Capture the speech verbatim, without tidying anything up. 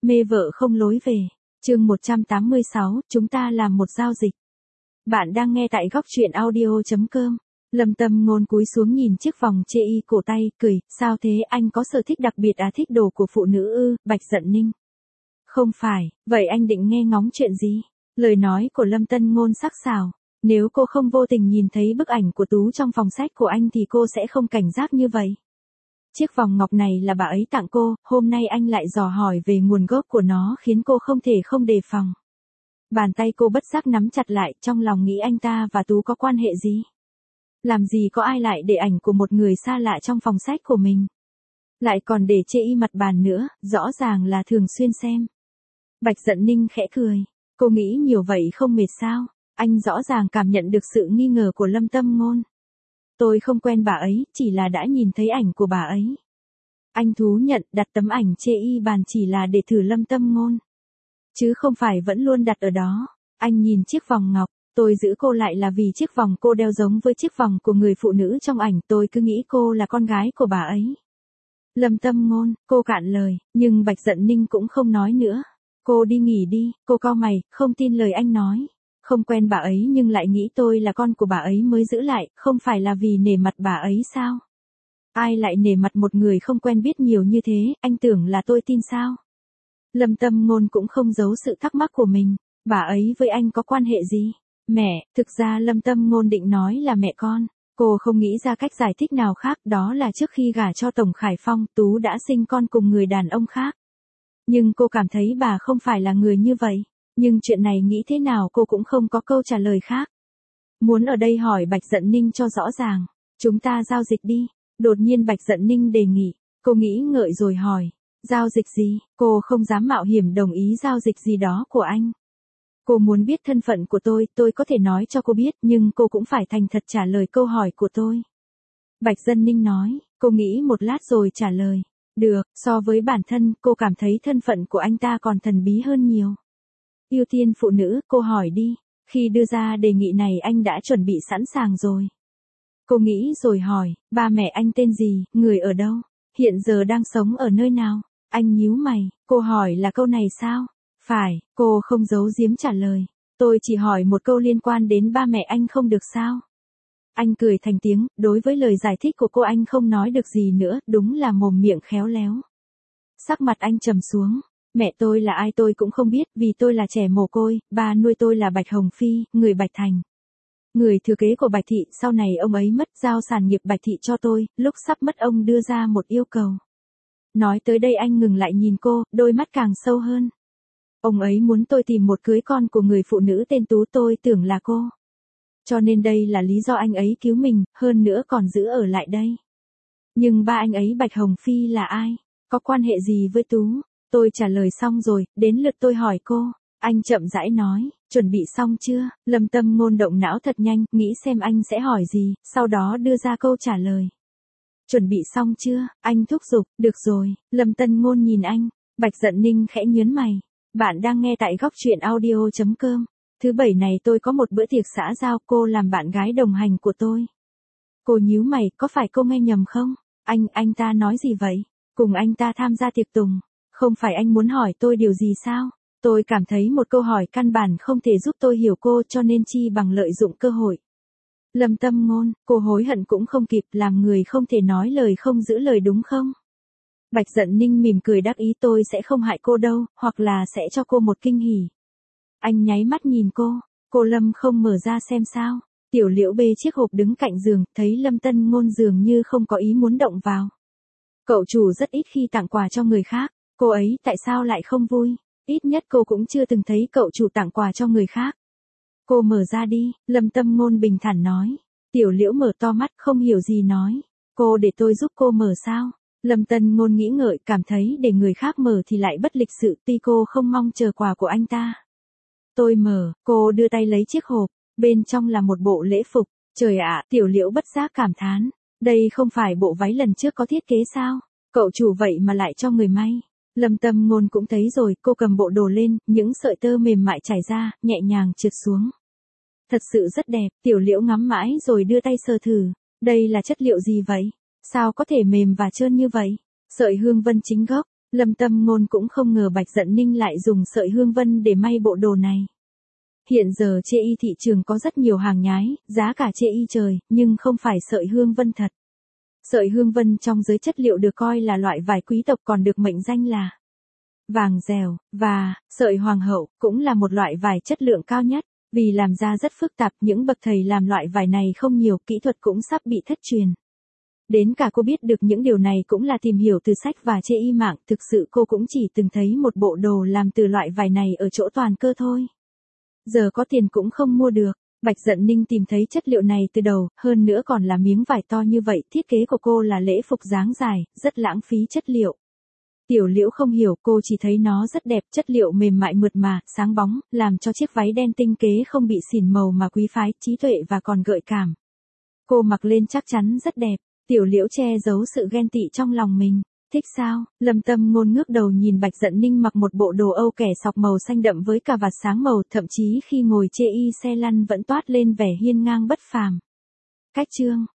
Mê vợ không lối về. Chương một trăm tám mươi sáu, chúng ta làm một giao dịch. Bạn đang nghe tại góc truyện audio chấm com. Lâm Tâm Ngôn cúi xuống nhìn chiếc vòng chê y cổ tay, cười, sao thế, anh có sở thích đặc biệt à, thích đồ của phụ nữ ư? Bạch Dận Ninh. Không phải, vậy anh định nghe ngóng chuyện gì? Lời nói của Lâm Tân Ngôn sắc sảo. Nếu cô không vô tình nhìn thấy bức ảnh của Tú trong phòng sách của anh thì cô sẽ không cảnh giác như vậy. Chiếc vòng ngọc này là bà ấy tặng cô, hôm nay anh lại dò hỏi về nguồn gốc của nó khiến cô không thể không đề phòng. Bàn tay cô bất giác nắm chặt lại, trong lòng nghĩ anh ta và Tú có quan hệ gì? Làm gì có ai lại để ảnh của một người xa lạ trong phòng sách của mình? Lại còn để chê y mặt bàn nữa, rõ ràng là thường xuyên xem. Bạch Dận Ninh khẽ cười. Cô nghĩ nhiều vậy không mệt sao? Anh rõ ràng cảm nhận được sự nghi ngờ của Lâm Tâm Ngôn. Tôi không quen bà ấy, chỉ là đã nhìn thấy ảnh của bà ấy. Anh thú nhận đặt tấm ảnh chê y bàn chỉ là để thử Lâm Tâm Ngôn. Chứ không phải vẫn luôn đặt ở đó. Anh nhìn chiếc vòng ngọc, tôi giữ cô lại là vì chiếc vòng cô đeo giống với chiếc vòng của người phụ nữ trong ảnh, tôi cứ nghĩ cô là con gái của bà ấy. Lâm Tâm Ngôn, cô cạn lời, nhưng Bạch Dận Ninh cũng không nói nữa. Cô đi nghỉ đi, cô cau mày, không tin lời anh nói. Không quen bà ấy nhưng lại nghĩ tôi là con của bà ấy mới giữ lại, không phải là vì nể mặt bà ấy sao? Ai lại nể mặt một người không quen biết nhiều như thế, anh tưởng là tôi tin sao? Lâm Tâm Ngôn cũng không giấu sự thắc mắc của mình, bà ấy với anh có quan hệ gì? Mẹ, thực ra Lâm Tâm Ngôn định nói là mẹ con, cô không nghĩ ra cách giải thích nào khác, đó là trước khi gả cho Tổng Khải Phong, Tú đã sinh con cùng người đàn ông khác. Nhưng cô cảm thấy bà không phải là người như vậy. Nhưng chuyện này nghĩ thế nào cô cũng không có câu trả lời khác. Muốn ở đây hỏi Bạch Dận Ninh cho rõ ràng. Chúng ta giao dịch đi. Đột nhiên Bạch Dận Ninh đề nghị. Cô nghĩ ngợi rồi hỏi. Giao dịch gì? Cô không dám mạo hiểm đồng ý giao dịch gì đó của anh. Cô muốn biết thân phận của tôi, tôi có thể nói cho cô biết, nhưng cô cũng phải thành thật trả lời câu hỏi của tôi. Bạch Dận Ninh nói. Cô nghĩ một lát rồi trả lời. Được, so với bản thân, cô cảm thấy thân phận của anh ta còn thần bí hơn nhiều. Ưu tiên phụ nữ, cô hỏi đi. Khi đưa ra đề nghị này anh đã chuẩn bị sẵn sàng rồi. Cô nghĩ rồi hỏi, ba mẹ anh tên gì, người ở đâu, hiện giờ đang sống ở nơi nào? Anh nhíu mày, cô hỏi là câu này sao? Phải, cô không giấu giếm trả lời. Tôi chỉ hỏi một câu liên quan đến ba mẹ anh không được sao? Anh cười thành tiếng, đối với lời giải thích của cô anh không nói được gì nữa, đúng là mồm miệng khéo léo. Sắc mặt anh trầm xuống. Mẹ tôi là ai tôi cũng không biết, vì tôi là trẻ mồ côi, ba nuôi tôi là Bạch Hồng Phi, người Bạch Thành. Người thừa kế của Bạch Thị, sau này ông ấy mất, giao sản nghiệp Bạch Thị cho tôi, lúc sắp mất ông đưa ra một yêu cầu. Nói tới đây anh ngừng lại nhìn cô, đôi mắt càng sâu hơn. Ông ấy muốn tôi tìm một cưới con của người phụ nữ tên Tú, tôi tưởng là cô. Cho nên đây là lý do anh ấy cứu mình, hơn nữa còn giữ ở lại đây. Nhưng ba anh ấy Bạch Hồng Phi là ai? Có quan hệ gì với Tú? Tôi trả lời xong rồi, đến lượt tôi hỏi cô. Anh chậm rãi nói, chuẩn bị xong chưa? Lâm Tâm Ngôn động não thật nhanh, nghĩ xem anh sẽ hỏi gì, sau đó đưa ra câu trả lời. Chuẩn bị xong chưa? Anh thúc giục, được rồi. Lâm Tân Ngôn nhìn anh. Bạch Dận Ninh khẽ nhớn mày. Bạn đang nghe tại góc truyện audio chấm com. Thứ bảy này tôi có một bữa tiệc xã giao, cô làm bạn gái đồng hành của tôi. Cô nhíu mày, có phải cô nghe nhầm không? Anh, anh ta nói gì vậy? Cùng anh ta tham gia tiệc tùng. Không phải anh muốn hỏi tôi điều gì sao? Tôi cảm thấy một câu hỏi căn bản không thể giúp tôi hiểu cô, cho nên chi bằng lợi dụng cơ hội. Lâm Tâm Ngôn, cô hối hận cũng không kịp, làm người không thể nói lời không giữ lời đúng không? Bạch Dận Ninh mỉm cười đáp ý, tôi sẽ không hại cô đâu, hoặc là sẽ cho cô một kinh hỉ. Anh nháy mắt nhìn cô, cô Lâm không mở ra xem sao? Tiểu Liễu bê chiếc hộp đứng cạnh giường, thấy Lâm Tân Ngôn dường như không có ý muốn động vào. Cậu chủ rất ít khi tặng quà cho người khác, cô ấy tại sao lại không vui? Ít nhất cô cũng chưa từng thấy cậu chủ tặng quà cho người khác. Cô mở ra đi, Lâm Tâm Ngôn bình thản nói. Tiểu Liễu mở to mắt không hiểu gì nói. Cô để tôi giúp cô mở sao? Lâm Tân Ngôn nghĩ ngợi, cảm thấy để người khác mở thì lại bất lịch sự, tuy cô không mong chờ quà của anh ta. Tôi mở, cô đưa tay lấy chiếc hộp, bên trong là một bộ lễ phục. Trời ạ, Tiểu Liễu bất giác cảm thán. Đây không phải bộ váy lần trước có thiết kế sao? Cậu chủ vậy mà lại cho người may. Lâm Tâm Ngôn cũng thấy rồi, cô cầm bộ đồ lên, những sợi tơ mềm mại trải ra, nhẹ nhàng trượt xuống. Thật sự rất đẹp, Tiểu Liễu ngắm mãi rồi đưa tay sờ thử. Đây là chất liệu gì vậy? Sao có thể mềm và trơn như vậy? Sợi hương vân chính gốc. Lâm Tâm Ngôn cũng không ngờ Bạch Dận Ninh lại dùng sợi hương vân để may bộ đồ này. Hiện giờ chê y thị trường có rất nhiều hàng nhái, giá cả chê y trời, nhưng không phải sợi hương vân thật. Sợi hương vân trong giới chất liệu được coi là loại vải quý tộc, còn được mệnh danh là vàng dèo, và sợi hoàng hậu cũng là một loại vải chất lượng cao nhất. Vì làm ra rất phức tạp, những bậc thầy làm loại vải này không nhiều, kỹ thuật cũng sắp bị thất truyền. Đến cả cô biết được những điều này cũng là tìm hiểu từ sách và chê y mạng, thực sự cô cũng chỉ từng thấy một bộ đồ làm từ loại vải này ở chỗ Toàn Cơ thôi. Giờ có tiền cũng không mua được. Bạch Dận Ninh tìm thấy chất liệu này từ đầu, hơn nữa còn là miếng vải to như vậy, thiết kế của cô là lễ phục dáng dài, rất lãng phí chất liệu. Tiểu Liễu không hiểu, cô chỉ thấy nó rất đẹp, chất liệu mềm mại mượt mà, sáng bóng, làm cho chiếc váy đen tinh kế không bị xỉn màu mà quý phái, trí tuệ và còn gợi cảm. Cô mặc lên chắc chắn rất đẹp. Tiểu Liễu che giấu sự ghen tị trong lòng mình. Thích sao? Lâm Tâm Ngôn ngước đầu nhìn Bạch Dận Ninh mặc một bộ đồ Âu kẻ sọc màu xanh đậm với cà vạt sáng màu, thậm chí khi ngồi chê y xe lăn vẫn toát lên vẻ hiên ngang bất phàm. Cách chương